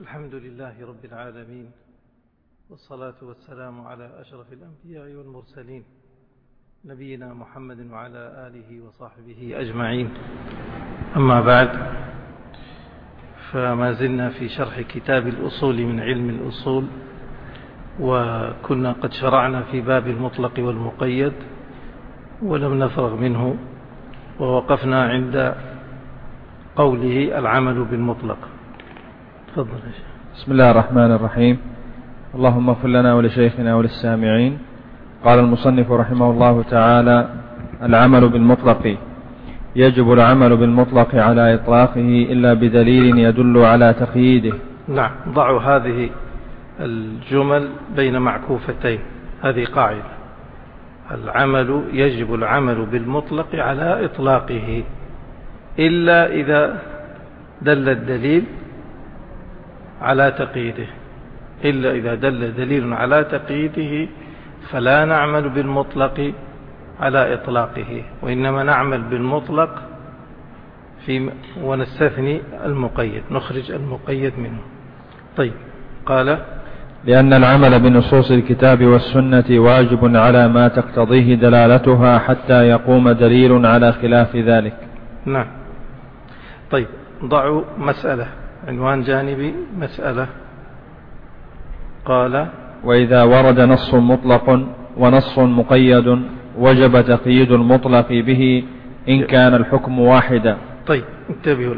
الحمد لله رب العالمين، والصلاة والسلام على أشرف الأنبياء والمرسلين، نبينا محمد وعلى آله وصحبه أجمعين. أما بعد، فما زلنا في شرح كتاب الأصول من علم الأصول، وكنا قد شرعنا في باب المطلق والمقيد ولم نفرغ منه، ووقفنا عند قوله العمل بالمطلق. تفضل يا شيخ. بسم الله الرحمن الرحيم. اللهم اغفر لنا ولشيخنا وللسامعين. قال المصنف رحمه الله تعالى: العمل بالمطلق. يجب العمل بالمطلق على إطلاقه إلا بدليل يدل على تقييده. نعم، ضعوا هذه الجمل بين معكوفتين، هذه قاعدة. يجب العمل بالمطلق على إطلاقه إلا إذا دل الدليل على تقييده، إلا إذا دل دليل على تقييده فلا نعمل بالمطلق على إطلاقه، وإنما نعمل بالمطلق ونستثني المقيد، نخرج المقيد منه. طيب، قال: لأن العمل بنصوص الكتاب والسنة واجب على ما تقتضيه دلالتها حتى يقوم دليل على خلاف ذلك. نعم. طيب، ضعوا مسألة، عنوان جانبي مسألة. قال: وإذا ورد نص مطلق ونص مقيد وجب تقييد المطلق به إن كان الحكم واحدا. طيب، انتبهوا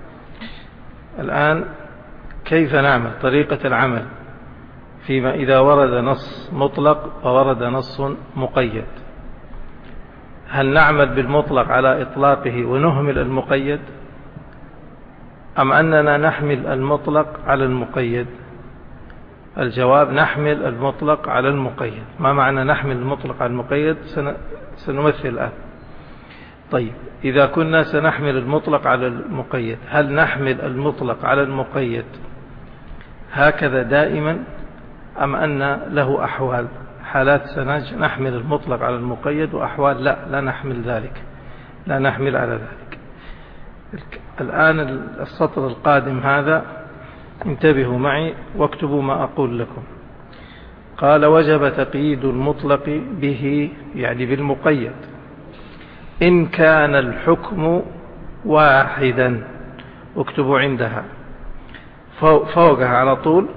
الآن كيف نعمل، طريقة العمل فيما إذا ورد نص مطلق وورد نص مقيد. هل نعمل بالمطلق على إطلاقه ونهمل المقيد، أم أننا نحمل المطلق على المقيد؟ الجواب: نحمل المطلق على المقيد. ما معنى نحمل المطلق على المقيد؟ سنمثل الآن. طيب، إذا كنا سنحمل المطلق على المقيد، هل نحمل المطلق على المقيد هكذا دائما، أم أن له أحوال، حالات سنحمل المطلق على المقيد وأحوال لا نحمل ذلك، لا نحمل على ذلك. الآن السطر القادم هذا انتبهوا معي واكتبوا ما أقول لكم. قال: وجب تقييد المطلق به، يعني بالمقيد، إن كان الحكم واحدا. اكتبوا عندها فوقها على طول،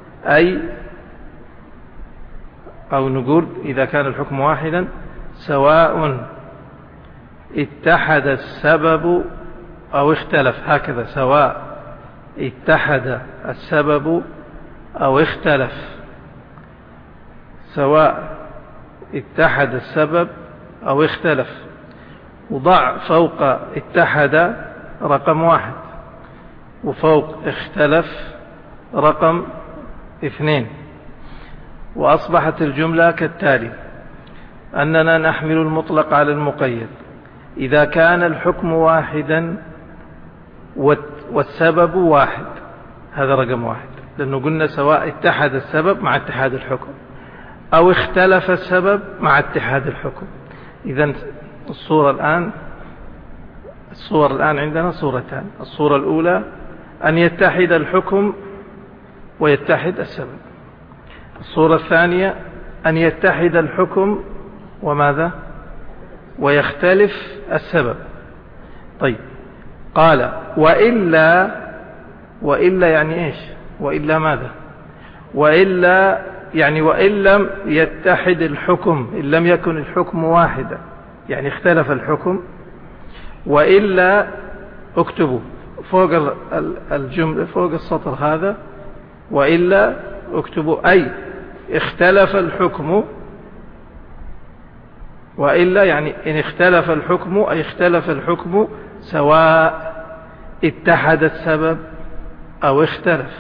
أو نقول إذا كان الحكم واحدا سواء اتحد السبب أو اختلف، هكذا، سواء اتحد السبب أو اختلف، سواء اتحد السبب أو اختلف. وضع فوق اتحد رقم 1، وفوق اختلف رقم 2، وأصبحت الجملة كالتالي: أننا نحمل المطلق على المقيد إذا كان الحكم واحدا والسبب واحد. هذا رقم 1، لأنه قلنا سواء اتحد السبب مع اتحاد الحكم أو اختلف السبب مع اتحاد الحكم. إذن الصور الآن عندنا صورتان: الصورة الأولى أن يتحد الحكم ويتحد السبب. الصورة الثانية أن يتحد الحكم وماذا؟ ويختلف السبب. طيب، قال: وإلا يعني إيش؟ وإلا ماذا؟ وإلا يعني وإن لم يتحد الحكم، إن لم يكن الحكم واحدا، يعني اختلف الحكم. وإلا اكتبوا فوق الجملة، فوق السطر هذا، وإلا اكتبوا أي اختلف الحكم. وإلا يعني إن اختلف الحكم، أي اختلف الحكم سواء اتحد السبب أو اختلف.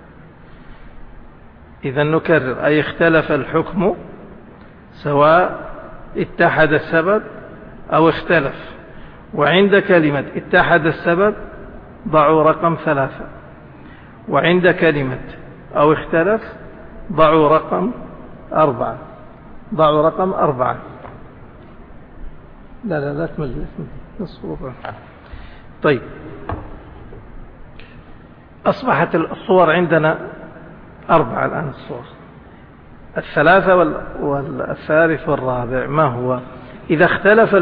إذا نكرر: أي اختلف الحكم سواء اتحد السبب أو اختلف. وعند كلمة اتحد السبب ضعوا رقم 3، وعند كلمة أو اختلف ضعوا رقم 4. ضعوا رقم 4. لا تمل نصف ربع. طيب، أصبحت الصور عندنا 4 الآن الصور، 3 والثالث والرابع. ما هو؟ إذا اختلف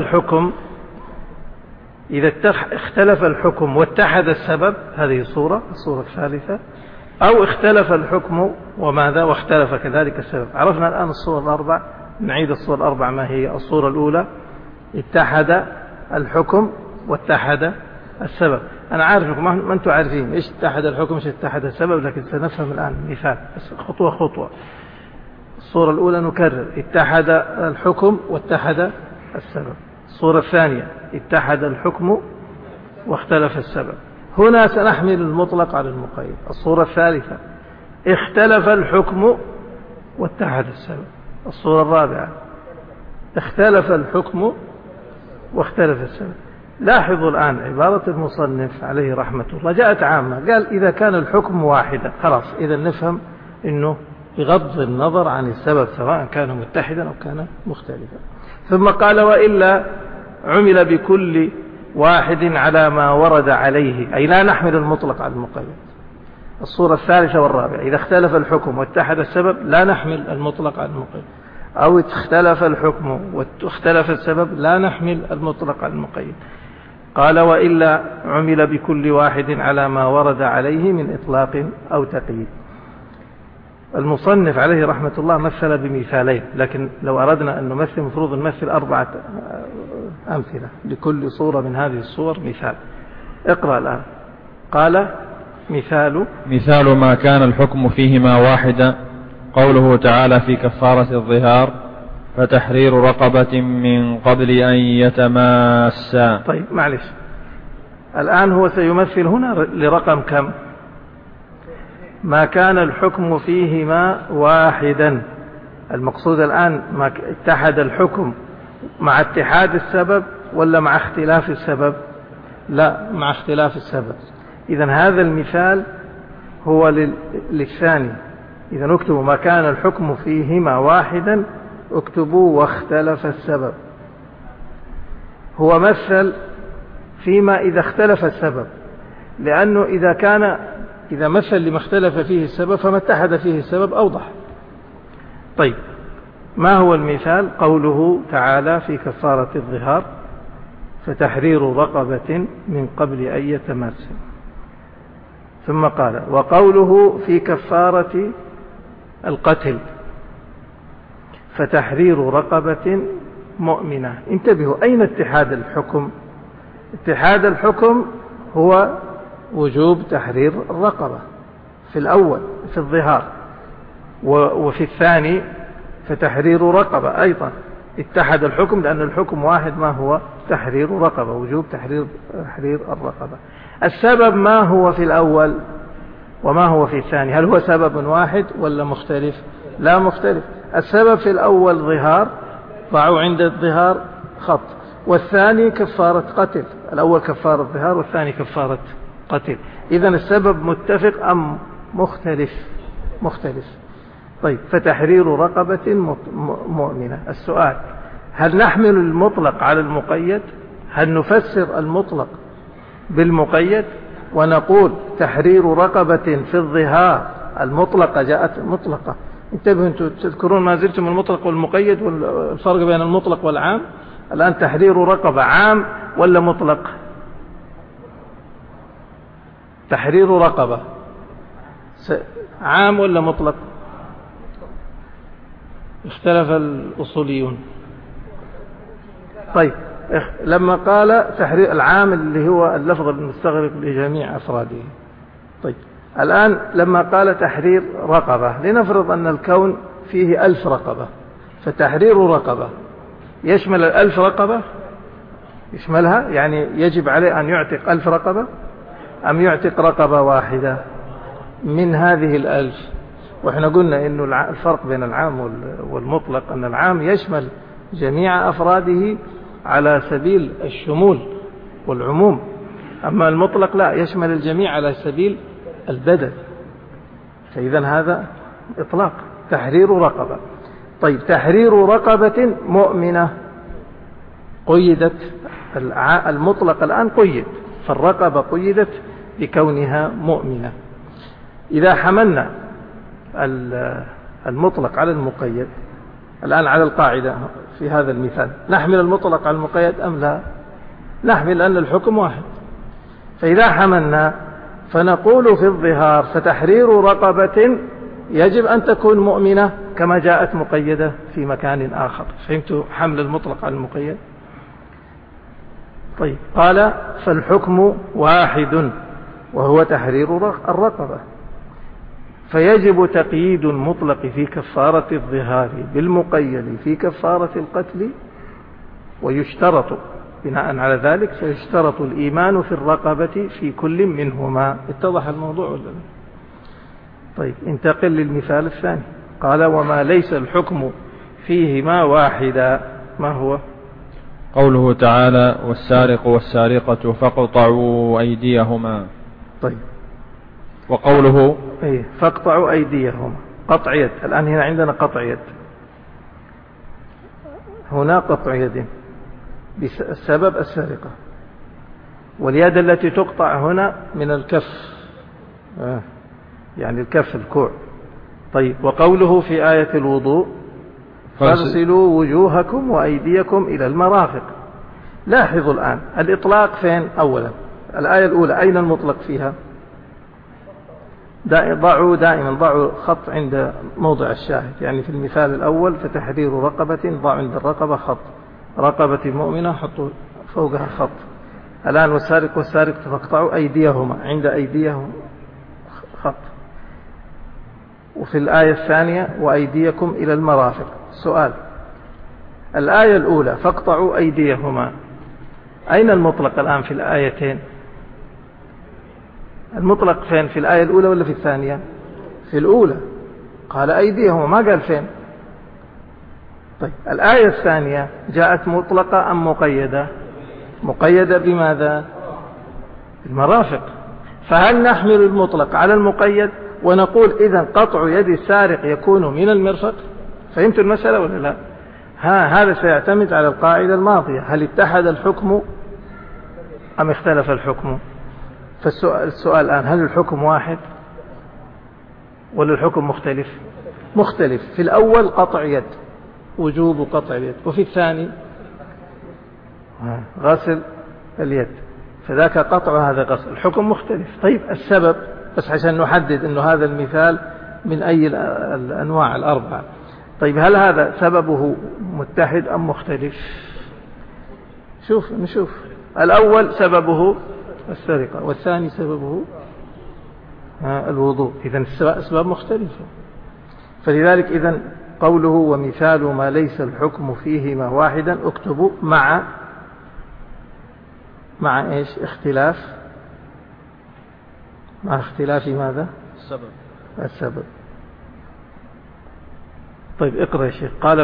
الحكم واتحد السبب، هذه الصورة الثالثة. أو اختلف الحكم وماذا واختلف كذلك السبب. عرفنا الآن الصور 4. نعيد الصور 4. ما هي؟ الصورة الأولى اتحد الحكم واتحد السبب. أنا عارف أنكم ما أنتم عارفين إيش اتحد الحكم إيش اتحد السبب، لكن سنفهم الآن مثال بس خطوة خطوة. الصورة الأولى نكرر: اتحد الحكم واتحد السبب. الصورة الثانية: اتحد الحكم واختلف السبب. هنا سنحمل المطلق على المقيد. الصورة الثالثة: اختلف الحكم واتحد السبب. الصورة الرابعة: اختلف الحكم واختلف السبب. لاحظوا الآن عبارة المصنف عليه رحمة الله جاءت عامة، قال إذا كان الحكم واحدا خلاص، إذا نفهم أنه بغض النظر عن السبب سواء كان متحدا أو كان مختلفا. ثم قال: وإلا عمل بكل واحد على ما ورد عليه، أي لا نحمل المطلق على المقيد. الصورة الثالثة والرابعة: إذا اختلف الحكم واتحد السبب لا نحمل المطلق على المقيد، أو اختلف الحكم واختلف السبب لا نحمل المطلق على المقيد. قال: وإلا عمل بكل واحد على ما ورد عليه من إطلاق أو تقييد. المصنف عليه رحمة الله مثل بمثالين، لكن لو أردنا أن نمثل مفروض نمثل 4 أمثلة لكل صورة من هذه الصور مثال. اقرأ الآن. قال: مثال ما كان الحكم فيهما واحدا قوله تعالى في كفارة الظهار: فتحرير رقبة من قبل أن يتماسا. طيب معلش، الآن هو سيمثل هنا لرقم كم؟ ما كان الحكم فيهما واحدا. المقصود الآن ما اتحد الحكم مع اتحاد السبب ولا مع اختلاف السبب؟ لا، مع اختلاف السبب. إذن هذا المثال هو للثاني. إذن اكتبوا: ما كان الحكم فيهما واحدا، اكتبوا: واختلف السبب. هو مثل فيما إذا اختلف السبب، لأنه إذا مثل لما اختلف فيه السبب فما اتحد فيه السبب أوضح. طيب، ما هو المثال؟ قوله تعالى في كفارة الظهار: فتحرير رقبة من قبل أن يتماسا. ثم قال: وقوله في كفارة القتل: فتحرير رقبة مؤمنة. انتبهوا، أين اتحاد الحكم؟ اتحاد الحكم هو وجوب تحرير الرقبة في الأول في الظهار، وفي الثاني فتحرير رقبة أيضا اتحد الحكم، لأن الحكم واحد، ما هو؟ تحرير رقبة، وجوب تحرير الرقبة. السبب ما هو في الأول وما هو في الثاني؟ هل هو سبب واحد ولا مختلف؟ لا، مختلف. السبب في الأول ظهار، ضعوا عند الظهار خط، والثاني كفارة قتل. الأول كفارة ظهار والثاني كفارة قتل. إذن السبب متفق أم مختلف؟ مختلف. طيب، فتحرير رقبة مؤمنة. السؤال: هل نحمل المطلق على المقيد؟ هل نفسر المطلق بالمقيد ونقول تحرير رقبة في الظهار المطلقة جاءت مطلقة؟ انتبهوا، انتم تذكرون ما زلتم المطلق والمقيد والفرق بين المطلق والعام. الآن تحرير رقبة عام ولا مطلق؟ تحرير رقبة عام ولا مطلق؟ اختلف الأصوليون. طيب، لما قال تحرير العام اللي هو اللفظ المستغرق لجميع أفراده. طيب، الآن لما قال تحرير رقبة، لنفرض أن الكون فيه 1000 رقبة، فتحرير رقبة يشمل 1000 رقبة؟ يشملها، يعني يجب عليه أن يعتق 1000 رقبة أم يعتق رقبة واحدة من هذه 1000؟ وإحنا قلنا إنه الفرق بين العام والمطلق أن العام يشمل جميع أفراده على سبيل الشمول والعموم، أما المطلق لا، يشمل الجميع على سبيل البدل. فإذا هذا إطلاق تحرير رقبة. طيب، تحرير رقبة مؤمنة قيدت، المطلق الآن قيد، فالرقبة قيدت بكونها مؤمنة. إذا حملنا المطلق على المقيد الآن على القاعدة في هذا المثال، نحمل المطلق على المقيد أم لا؟ نحمل أن الحكم واحد. فإذا حملنا فنقول في الظهار فتحرير رقبة يجب أن تكون مؤمنة كما جاءت مقيدة في مكان آخر. فهمتوا حمل المطلق على المقيد؟ طيب، قال فالحكم واحد وهو تحرير الرقبة، فيجب تقييد المطلق في كفارة الظهار بالمقيد في كفارة القتل، ويشترط بناء على ذلك فيشترط الإيمان في الرقبة في كل منهما. اتضح الموضوع ولا لا؟ طيب، انتقل للمثال الثاني. قال وما ليس الحكم فيهما واحدا، ما هو؟ قوله تعالى والسارق والسارقة فاقطعوا أيديهما. طيب، وقوله فاقطعوا أيديهما قطع يد. الآن هنا عندنا قطع يد، هنا قطع يد بسبب السرقة، واليد التي تقطع هنا من الكف، يعني الكف الكوع. طيب، وقوله في آية الوضوء فاغسلوا وجوهكم وأيديكم إلى المرافق. لاحظوا الآن الإطلاق فين؟ أولا الآية الأولى أين المطلق فيها؟ دائما ضعوا خط عند موضع الشاهد، يعني في المثال الأول فتحرير رقبة ضع عند الرقبة خط، رقبة مؤمنة حطوا فوقها خط. الآن والسارق والسارقة فاقطعوا أيديهما عند أيديهم خط. وفي الآية الثانية وأيديكم إلى المرافق. سؤال، الآية الأولى فاقطعوا أيديهما، أين المطلق الآن في الآيتين؟ المطلق فين؟ في الآية الأولى ولا في الثانية؟ في الأولى، قال أيديهما، ما قال فين. طيب، الآية الثانية جاءت مطلقة أم مقيدة؟ مقيدة بماذا؟ المرافق. فهل نحمل المطلق على المقيد ونقول إذن قطع يد السارق يكون من المرفق؟ فهمت المسألة ولا لا؟ هذا سيعتمد على القاعدة الماضية، هل اتحد الحكم أم اختلف الحكم؟ فالسؤال الآن هل الحكم واحد ولا الحكم مختلف؟ مختلف. في الأول قطع يد، وجوب قطع اليد، وفي الثاني غسل اليد، فذاك قطع هذا غسل، الحكم مختلف. طيب، السبب بس عشان نحدد أنه هذا المثال من أي الأنواع الأربعة. طيب، هل هذا سببه متحد أم مختلف؟ نشوف. الأول سببه السرقة، والثاني سببه الوضوء، إذن أسباب مختلفة. فلذلك إذن قوله ومثال ما ليس الحكم فيهما واحدا اكتبوا مع إيش؟ اختلاف، مع اختلاف ماذا؟ السبب. طيب، اقرأ يا شيخ. قال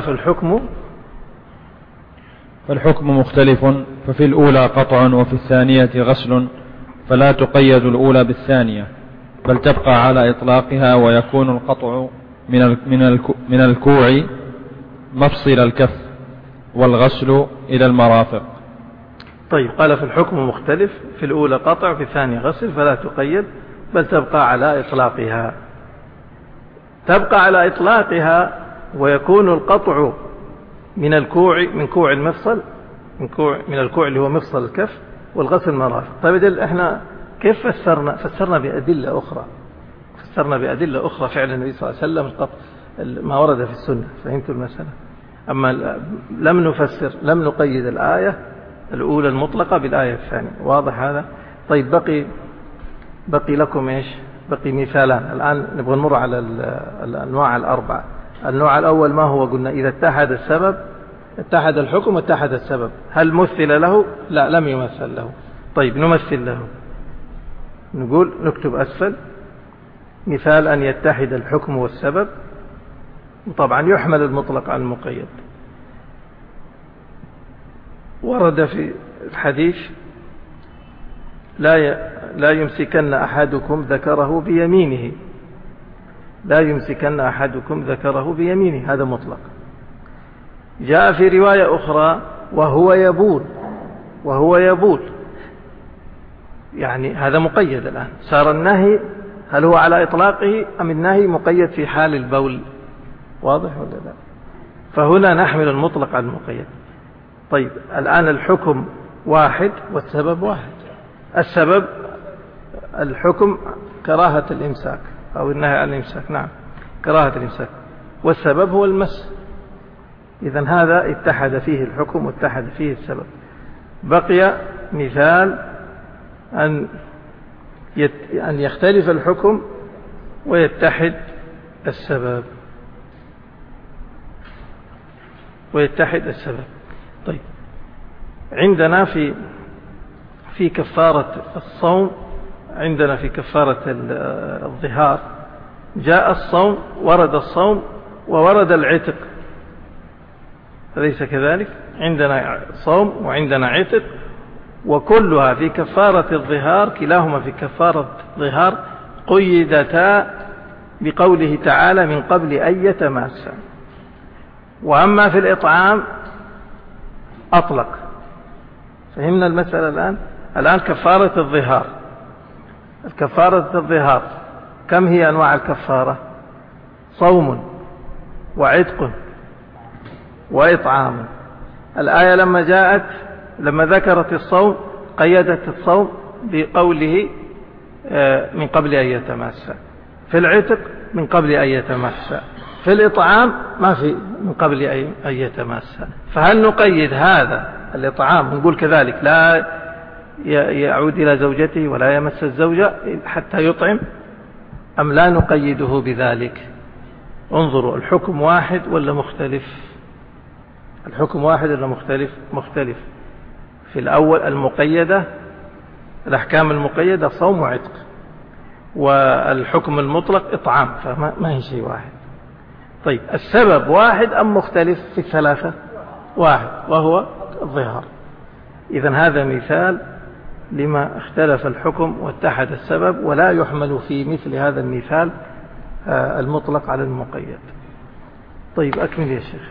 فالحكم مختلف، ففي الأولى قطع وفي الثانية غسل، فلا تقيد الأولى بالثانية بل تبقى على إطلاقها، ويكون القطع من الكوع مفصل الكف، والغسل إلى المرافق. طيب، قال في الحكم مختلف، في الأولى قطع في الثانية غسل، فلا تقيد بل تبقى على إطلاقها. تبقى على إطلاقها، ويكون القطع من الكوع، من كوع المفصل، من الكوع اللي هو مفصل الكف، والغسل مرافق. طيب، احنا كيف فسرنا بأدلة أخرى؟ فسرنا بأدلة أخرى فعل النبي صلى الله عليه وسلم القطع ما ورد في السنة. فهمتوا المسألة؟ أما لم نقيد الآية الأولى المطلقة بالآية الثانية. واضح هذا؟ طيب، بقي لكم إيش؟ بقي مثالان. الآن نبغى نمر على الأنواع الأربعة. النوع الأول ما هو؟ قلنا إذا اتحد السبب، اتحد الحكم واتحد السبب. هل مثل له؟ لا، لم يمثل له. طيب، نمثل له. نقول نكتب أسفل مثال أن يتحد الحكم والسبب، وطبعا يحمل المطلق على المقيد. ورد في الحديث لا يمسكن أحدكم ذكره بيمينه، لا يمسكن أحدكم ذكره بيمينه، هذا مطلق. جاء في رواية أخرى وهو يبول، يعني هذا مقيد. الآن صار النهي هل هو على إطلاقه أم النهي مقيد في حال البول؟ واضح ولا لا؟ فهنا نحمل المطلق على المقيد. طيب الآن الحكم واحد والسبب واحد. السبب الحكم كراهة الإمساك أو النهي عن الإمساك، نعم كراهة الإمساك، والسبب هو المس. إذن هذا اتحد فيه الحكم واتحد فيه السبب. بقي مثال أن يختلف الحكم ويتحد السبب. طيب عندنا في كفارة الصوم، عندنا في كفارة الظهار جاء الصوم، ورد الصوم وورد العتق، أليس كذلك؟ عندنا صوم وعندنا عتق، وكلها في كفارة الظهار، كلاهما في كفارة الظهار قيدتا بقوله تعالى من قبل أن يتماسا. وأما في الإطعام أطلق. فهمنا المسألة الآن كفارة الظهار. الكفارة الظهار كم هي أنواع الكفارة؟ صوم وعتق وإطعام. الآية لما ذكرت الصوم قيدت الصوم بقوله من قبل أن يتماسا. في العتق من قبل أن يتماسا. في الإطعام ما في من قبل أن يتماسا. فهل نقيد هذا الإطعام ونقول كذلك لا يعود إلى زوجته ولا يمس الزوجة حتى يطعم، أم لا نقيده بذلك؟ انظروا، الحكم واحد ولا مختلف؟ الحكم واحد ولا مختلف. في الأول المقيدة، الأحكام المقيدة صوم وعتق، والحكم المطلق إطعام، فما هي شيء واحد. طيب السبب واحد أم مختلف في الثلاثة؟ واحد، وهو الظهار. إذن هذا مثال لما اختلف الحكم واتحد السبب، ولا يحمل في مثل هذا المثال المطلق على المقيد. طيب أكمل يا شيخ.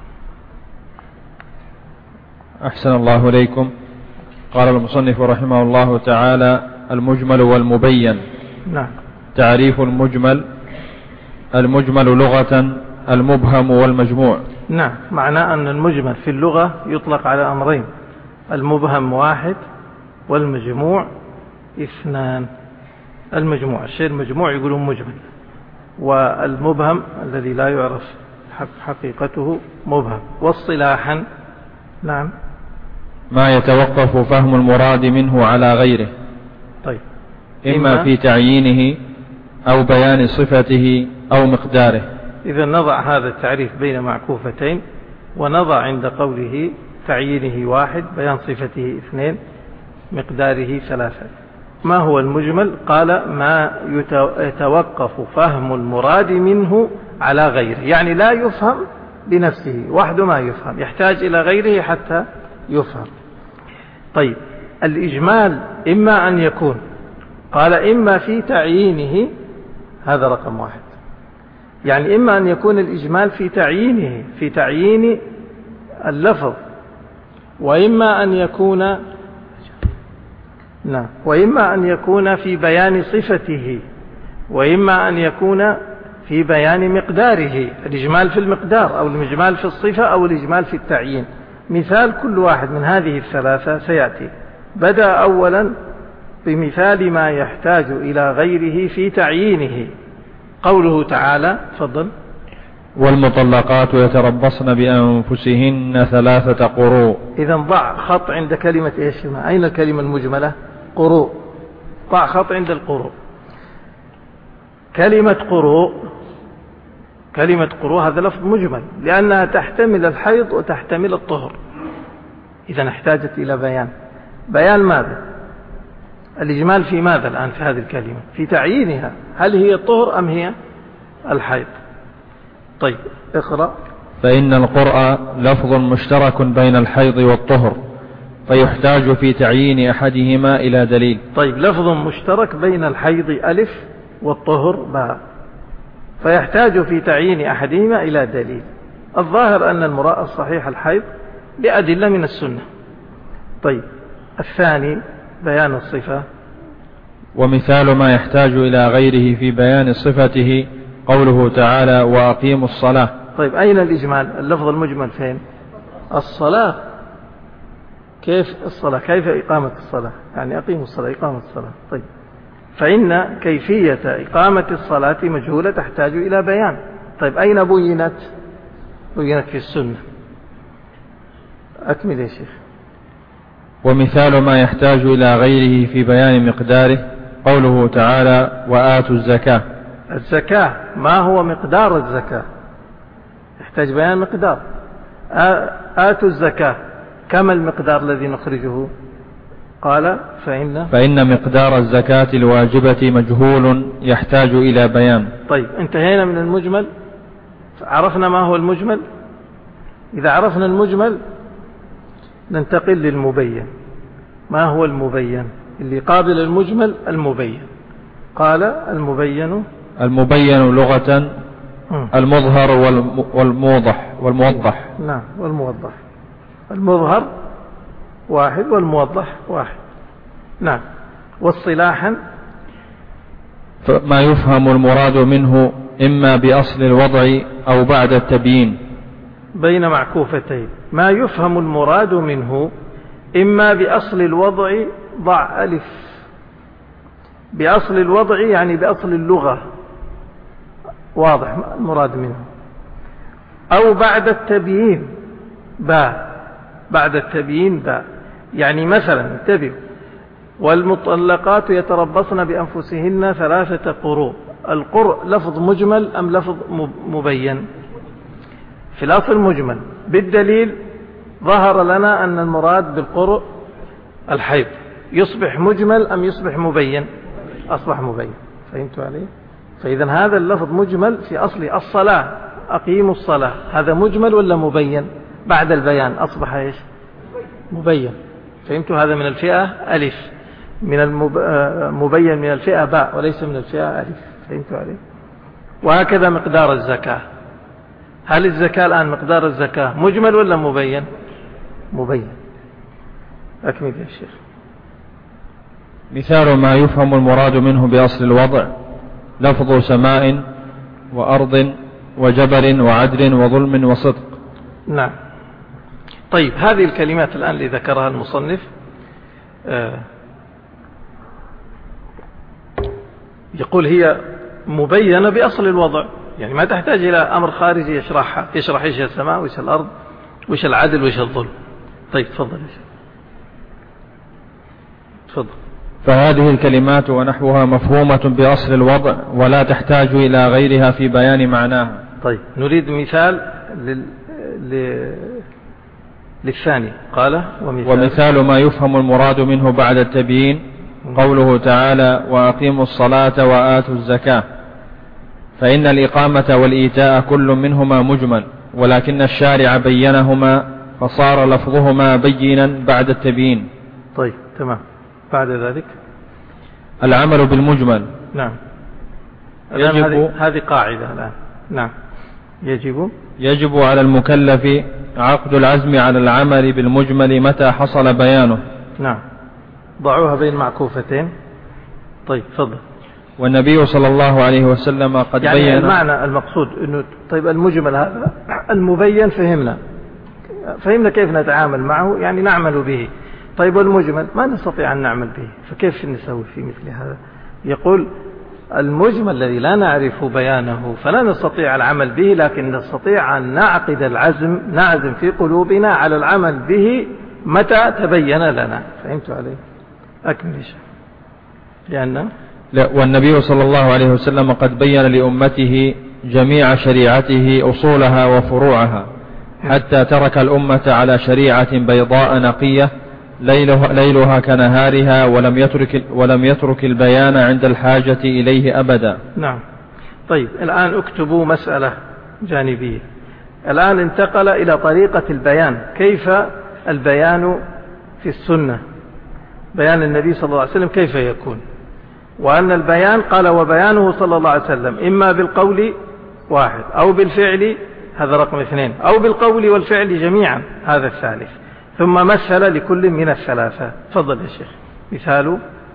أحسن الله إليكم. قال المصنف رحمه الله تعالى: المجمل والمبين. نعم. تعريف المجمل: المجمل لغة المبهم والمجموع. نعم، معناه أن المجمل في اللغة يطلق على أمرين: المبهم واحد والمجموع اثنان. المجموع، الشيء المجموع يقولون مجمل، والمبهم الذي لا يعرف حقيقته مبهم. واصطلاحا نعم ما يتوقف فهم المراد منه على غيره. طيب إما في تعيينه أو بيان صفته أو مقداره. إذا نضع هذا التعريف بين معكوفتين، ونضع عند قوله تعيينه واحد، بيان صفته اثنين، مقداره ثلاثة. ما هو المجمل؟ قال ما يتوقف فهم المراد منه على غيره، يعني لا يفهم بنفسه وحده، ما يفهم، يحتاج إلى غيره حتى يفهم. طيب الإجمال إما أن يكون، قال إما في تعيينه، هذا رقم واحد، يعني إما أن يكون الإجمال في تعيينه، في تعيين اللفظ، وإما أن يكون في بيان صفته، وإما أن يكون في بيان مقداره. الإجمال في المقدار، أو الإجمال في الصفة، أو الإجمال في التعيين. مثال كل واحد من هذه الثلاثة سيأتي. بدأ أولا بمثال ما يحتاج إلى غيره في تعيينه. قوله تعالى، تفضل: والمطلقات يتربصن بأنفسهن 3 قروء. إذا ضع خط عند كلمة إيش هنا؟ أين الكلمة المجملة؟ قروء. ضع خط عند القروء. كلمة قروء هذا لفظ مجمل، لأنها تحتمل الحيض وتحتمل الطهر. إذا احتاجت إلى بيان ماذا؟ الإجمال في ماذا الآن في هذه الكلمة؟ في تعيينها، هل هي الطهر أم هي الحيض؟ طيب اقرأ. فإن القرء لفظ مشترك بين الحيض والطهر، فيحتاج في تعيين أحدهما إلى دليل. طيب لفظ مشترك بين الحيض ألف والطهر باء، فيحتاج في تعيين أحدهما إلى دليل. الظاهر أن المراد الصحيح الحيض لأدلة من السنة. طيب الثاني بيان الصفة، ومثال ما يحتاج إلى غيره في بيان صفته قوله تعالى وأقيموا الصلاة. طيب أين الإجمال؟ اللفظ المجمل فين؟ الصلاة. كيف الصلاة؟ كيف إقامة الصلاة؟ يعني أقيموا الصلاة، إقامة الصلاة. طيب فإن كيفية إقامة الصلاة مجهولة تحتاج إلى بيان. طيب أين بينت؟ بينت في السنة. أكمل يا شيخ. ومثال ما يحتاج إلى غيره في بيان مقداره قوله تعالى وآتوا الزكاة. الزكاة ما هو مقدار الزكاة؟ يحتاج بيان مقدار. آتوا الزكاة كما المقدار الذي نخرجه؟ قال فإن مقدار الزكاة الواجبة مجهول يحتاج إلى بيان. طيب انتهينا من المجمل، عرفنا ما هو المجمل. إذا عرفنا المجمل ننتقل للمبين. ما هو المبين؟ اللي قابل المجمل المبين. قال المبين لغة المظهر والموضح. نعم، والموضح. المظهر واحد والموضح واحد. نعم. واصطلاحا ما يفهم المراد منه إما بأصل الوضع أو بعد التبيين. بين معكوفتين. ما يفهم المراد منه إما بأصل الوضع، ضع ألف، بأصل الوضع يعني بأصل اللغة، واضح المراد منه، أو بعد التبيين باء، بعد التبيين باء. يعني مثلا انتبهوا، والمطلقات يتربصن بأنفسهن 3 قروء. القرء لفظ مجمل أم لفظ مبين؟ في الأصل مجمل، بالدليل ظهر لنا أن المراد بالقرء الحيض. يصبح مجمل أم يصبح مبين؟ أصبح مبين. فهمتوا عليه؟ فإذا هذا اللفظ مجمل في أصل الصلاة، أقيموا الصلاة، هذا مجمل ولا مبين؟ بعد البيان أصبح إيش؟ مبين. فهمتوا؟ هذا من الفئة ألف، من المبين من الفئة باء، وليس من الفئة ألف. فهمتوا عليه؟ وهكذا مقدار الزكاة. هل الزكاة الآن مقدار الزكاة مجمل ولا مبين؟ مبين. أكمل يا شيخ. مثال ما يفهم المراد منه بأصل الوضع لفظ سماء وأرض وجبر وعدل وظلم وصدق. نعم. طيب هذه الكلمات الآن اللي ذكرها المصنف يقول هي مبينة بأصل الوضع، يعني ما تحتاج إلى أمر خارجي يشرحها، يشرح إيش السماء وإيش الأرض وإيش العدل وإيش الظلم. طيب تفضل يا شيخ. تفضل. فهذه الكلمات ونحوها مفهومة بأصل الوضع ولا تحتاج إلى غيرها في بيان معناها. طيب نريد مثال للثاني. قال ومثال ما يفهم المراد منه بعد التبيين قوله تعالى وأقيموا الصلاة وآتوا الزكاة. فإن الإقامة والإيتاء كل منهما مجمل، ولكن الشارع بينهما فصار لفظهما بينا بعد التبيين. طيب تمام. بعد ذلك العمل بالمجمل. نعم. هذه قاعدة الآن. نعم. يجب على المكلف عقد العزم على العمل بالمجمل متى حصل بيانه. نعم. ضعوها بين معكوفتين. طيب تفضل. والنبي صلى الله عليه وسلم قد يعني بين المعنى المقصود إنه طيب المجمل هذا المبين فهمنا كيف نتعامل معه، يعني نعمل به. طيب والمجمل ما نستطيع أن نعمل به، فكيف نسوي في مثل هذا؟ يقول المجمل الذي لا نعرف بيانه فلا نستطيع العمل به، لكن نستطيع أن نعقد العزم، نعزم في قلوبنا على العمل به متى تبين لنا. فهمت عليه؟ أكمل لأن والنبي صلى الله عليه وسلم قد بين لأمته جميع شريعته أصولها وفروعها، حتى ترك الأمة على شريعة بيضاء نقية ليلها كنهارها، ولم يترك البيان عند الحاجة إليه أبدا. نعم. طيب الآن اكتبوا مسألة جانبية. الآن انتقل إلى طريقة البيان، كيف البيان في السنة، بيان النبي صلى الله عليه وسلم كيف يكون، وأن البيان قال وبيانه صلى الله عليه وسلم إما بالقول واحد أو بالفعل، هذا رقم 2، أو بالقول والفعل جميعا، هذا الثالث، ثم مثل لكل من الثلاثة. تفضل يا شيخ. مثال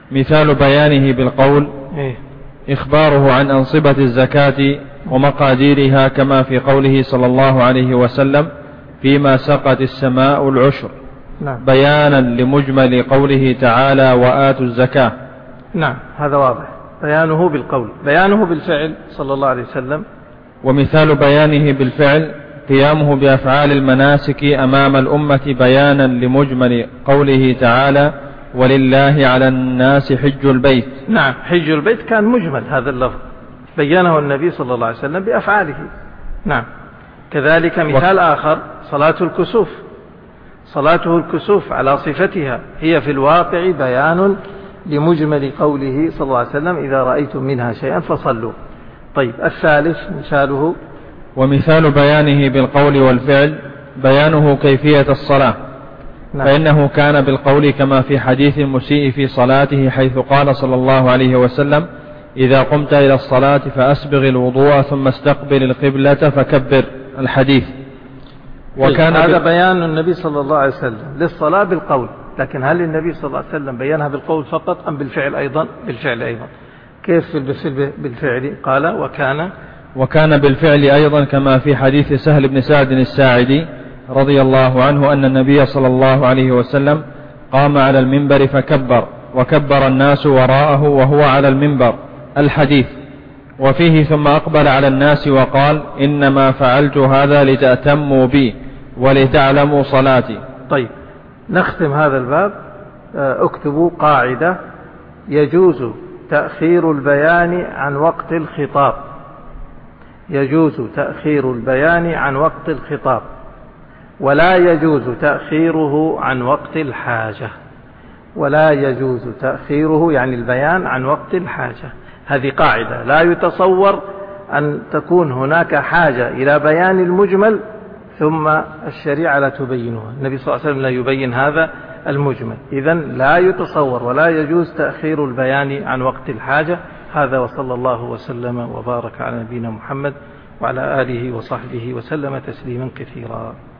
مثال بيانه بالقول إخباره عن أنصبة الزكاة ومقاديرها كما في قوله صلى الله عليه وسلم فيما سقت السماء العشر. نعم. بيانا لمجمل قوله تعالى وآتوا الزكاة. نعم هذا واضح، بيانه بالقول، بيانه بالفعل صلى الله عليه وسلم. ومثال بيانه بالفعل قيامه بأفعال المناسك أمام الأمة بيانا لمجمل قوله تعالى ولله على الناس حج البيت. نعم حج البيت كان مجمل هذا اللفظ، بيانه النبي صلى الله عليه وسلم بأفعاله. نعم. كذلك مثال آخر صلاة الكسوف، صلاته الكسوف على صفتها هي في الواقع بيان لمجمل قوله صلى الله عليه وسلم إذا رأيتم منها شيئا فصلوا. طيب الثالث مثاله. ومثال بيانه بالقول والفعل بيانه كيفية الصلاة. نعم. فإنه كان بالقول كما في حديث المسيء في صلاته حيث قال صلى الله عليه وسلم إذا قمت إلى الصلاة فأسبغ الوضوء ثم استقبل القبلة فكبر الحديث. وكان هذا بيان النبي صلى الله عليه وسلم للصلاة بالقول، لكن هل النبي صلى الله عليه وسلم بيانها بالقول فقط أم بالفعل أيضا؟ بالفعل أيضا. كيف بالفعل؟ قال وكان بالفعل أيضا كما في حديث سهل بن سعد الساعدي رضي الله عنه أن النبي صلى الله عليه وسلم قام على المنبر فكبر وكبر الناس وراءه وهو على المنبر الحديث. وفيه ثم أقبل على الناس وقال إنما فعلت هذا لتأتموا بي ولتعلموا صلاتي. طيب نختم هذا الباب. اكتبوا قاعدة: يجوز تأخير البيان عن وقت الخطاب، يجوز تأخير البيان عن وقت الخطاب، ولا يجوز تأخيره عن وقت الحاجة. ولا يجوز تأخيره يعني البيان عن وقت الحاجة. هذه قاعدة لا يتصور أن تكون هناك حاجة إلى بيان المجمل ثم الشريعة لا تبينها. النبي صلى الله عليه وسلم لا يبين هذا المجمل، إذن لا يتصور ولا يجوز تأخير البيان عن وقت الحاجة. هذا وصلى الله وسلم وبارك على نبينا محمد وعلى آله وصحبه وسلم تسليما كثيرا.